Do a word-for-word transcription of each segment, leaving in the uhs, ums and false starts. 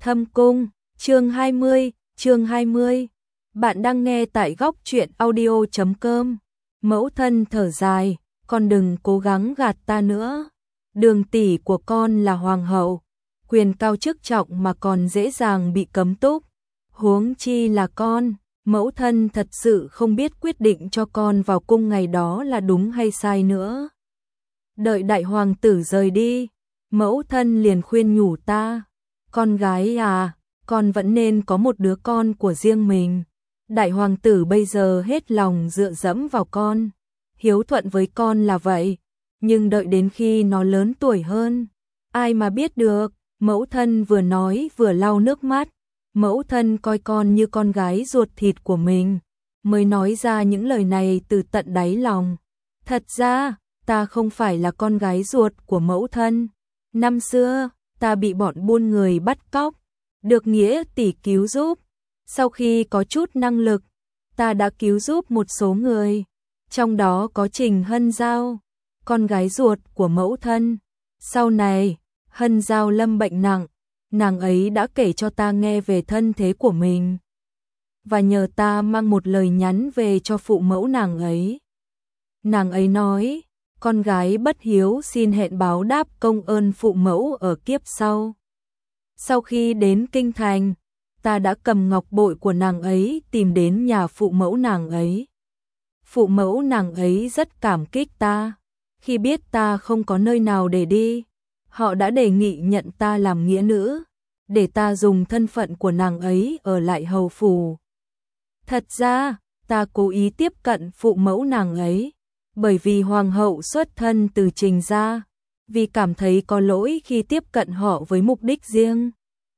Thâm Cung, chương hai mươi, chương hai mươi. Bạn đang nghe tại góc truyện audio chấm com. Mẫu thân thở dài, con đừng cố gắng gạt ta nữa. Đường tỷ của con là hoàng hậu, quyền cao chức trọng mà còn dễ dàng bị cấm túc. Huống chi là con, mẫu thân thật sự không biết quyết định cho con vào cung ngày đó là đúng hay sai nữa. Đợi đại hoàng tử rời đi, mẫu thân liền khuyên nhủ ta, con gái à, con vẫn nên có một đứa con của riêng mình. Đại hoàng tử bây giờ hết lòng dựa dẫm vào con, hiếu thuận với con là vậy, nhưng đợi đến khi nó lớn tuổi hơn, ai mà biết được. Mẫu thân vừa nói vừa lau nước mắt, mẫu thân coi con như con gái ruột thịt của mình, mới nói ra những lời này từ tận đáy lòng. Thật ra, ta không phải là con gái ruột của mẫu thân. Năm xưa, ta bị bọn buôn người bắt cóc, được Nghĩa tỷ cứu giúp. Sau khi có chút năng lực, ta đã cứu giúp một số người, trong đó có Trình Hân Giao, con gái ruột của mẫu thân. Sau này, Hân Giao lâm bệnh nặng, nàng ấy đã kể cho ta nghe về thân thế của mình, và nhờ ta mang một lời nhắn về cho phụ mẫu nàng ấy. Nàng ấy nói, con gái bất hiếu xin hẹn báo đáp công ơn phụ mẫu ở kiếp sau. Sau khi đến kinh thành, ta đã cầm ngọc bội của nàng ấy tìm đến nhà phụ mẫu nàng ấy. Phụ mẫu nàng ấy rất cảm kích ta, khi biết ta không có nơi nào để đi, họ đã đề nghị nhận ta làm nghĩa nữ, để ta dùng thân phận của nàng ấy ở lại hầu phủ. Thật ra, ta cố ý tiếp cận phụ mẫu nàng ấy, bởi vì hoàng hậu xuất thân từ Trình gia, vì cảm thấy có lỗi khi tiếp cận họ với mục đích riêng.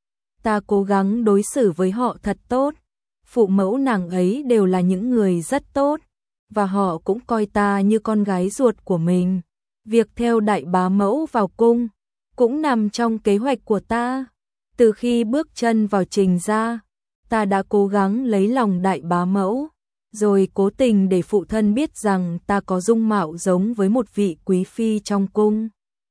Ta cố gắng đối xử với họ thật tốt, phụ mẫu nàng ấy đều là những người rất tốt, và họ cũng coi ta như con gái ruột của mình. Việc theo đại bá mẫu vào cung cũng nằm trong kế hoạch của ta. Từ khi bước chân vào Trình gia, ta đã cố gắng lấy lòng đại bá mẫu, rồi cố tình để phụ thân biết rằng ta có dung mạo giống với một vị quý phi trong cung.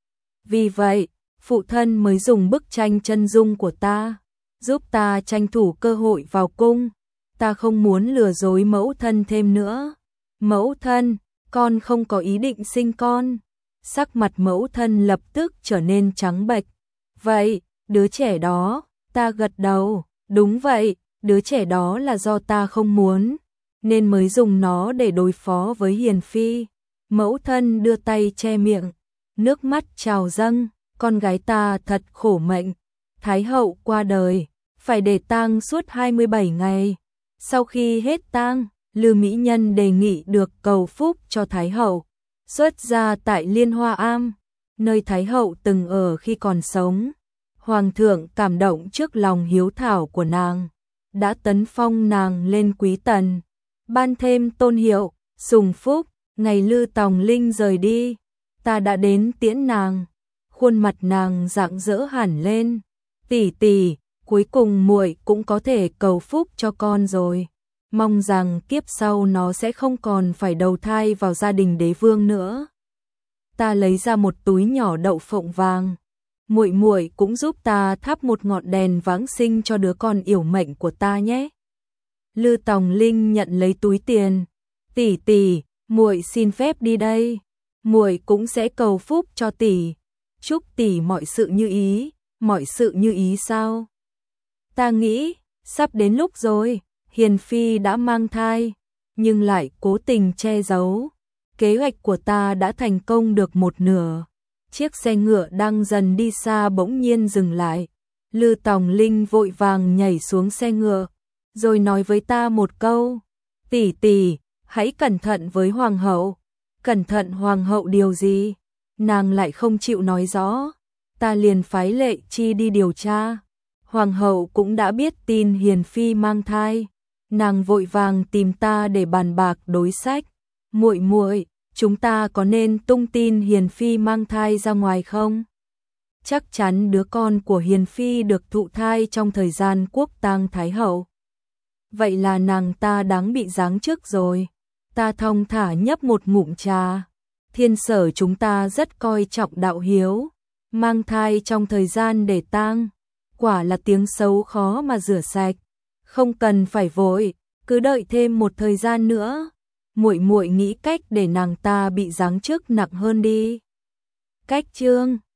Vì vậy, phụ thân mới dùng bức tranh chân dung của ta, giúp ta tranh thủ cơ hội vào cung. Ta không muốn lừa dối mẫu thân thêm nữa. Mẫu thân, con không có ý định sinh con. Sắc mặt mẫu thân lập tức trở nên trắng bệch. Vậy, đứa trẻ đó, ta gật đầu, đúng vậy, đứa trẻ đó là do ta không muốn, nên mới dùng nó để đối phó với Hiền Phi. Mẫu thân đưa tay che miệng, nước mắt trào dâng, con gái ta thật khổ mệnh. Thái hậu qua đời, phải để tang suốt hai mươi bảy ngày. Sau khi hết tang, Lư Mỹ Nhân đề nghị được cầu phúc cho Thái hậu, xuất gia tại Liên Hoa Am, nơi Thái hậu từng ở khi còn sống. Hoàng thượng cảm động trước lòng hiếu thảo của nàng, đã tấn phong nàng lên quý tần, ban thêm tôn hiệu Sùng Phúc. Ngày Lư Tòng Linh rời đi, ta đã đến tiễn nàng, khuôn mặt nàng rạng rỡ hẳn lên. Tỷ tỷ, cuối cùng muội cũng có thể cầu phúc cho con rồi, mong rằng kiếp sau nó sẽ không còn phải đầu thai vào gia đình đế vương nữa. Ta lấy ra một túi nhỏ đậu phộng vàng, muội muội cũng giúp ta thắp một ngọn đèn vãng sinh cho đứa con yểu mệnh của ta nhé. Lư Tòng Linh nhận lấy túi tiền, tỷ tỷ, muội xin phép đi đây, muội cũng sẽ cầu phúc cho tỷ, chúc tỷ mọi sự như ý. Mọi sự như ý sao? Ta nghĩ, sắp đến lúc rồi. Hiền Phi đã mang thai, nhưng lại cố tình che giấu. Kế hoạch của ta đã thành công được một nửa. Chiếc xe ngựa đang dần đi xa bỗng nhiên dừng lại. Lư Tòng Linh vội vàng nhảy xuống xe ngựa, rồi nói với ta một câu, tỷ tỷ, hãy cẩn thận với hoàng hậu. Cẩn thận hoàng hậu điều gì? Nàng lại không chịu nói rõ. Ta liền phái Lệ Chi đi điều tra. Hoàng hậu cũng đã biết tin Hiền Phi mang thai, nàng vội vàng tìm ta để bàn bạc đối sách. Muội muội, chúng ta có nên tung tin Hiền Phi mang thai ra ngoài không? Chắc chắn đứa con của Hiền Phi được thụ thai trong thời gian quốc tang Thái hậu. Vậy là nàng ta đáng bị giáng chức rồi. Ta thong thả nhấp một ngụm trà. Thiên Sở chúng ta rất coi trọng đạo hiếu, mang thai trong thời gian để tang, quả là tiếng xấu khó mà rửa sạch. Không cần phải vội, cứ đợi thêm một thời gian nữa. Muội muội nghĩ cách để nàng ta bị giáng chức nặng hơn đi. Cách chương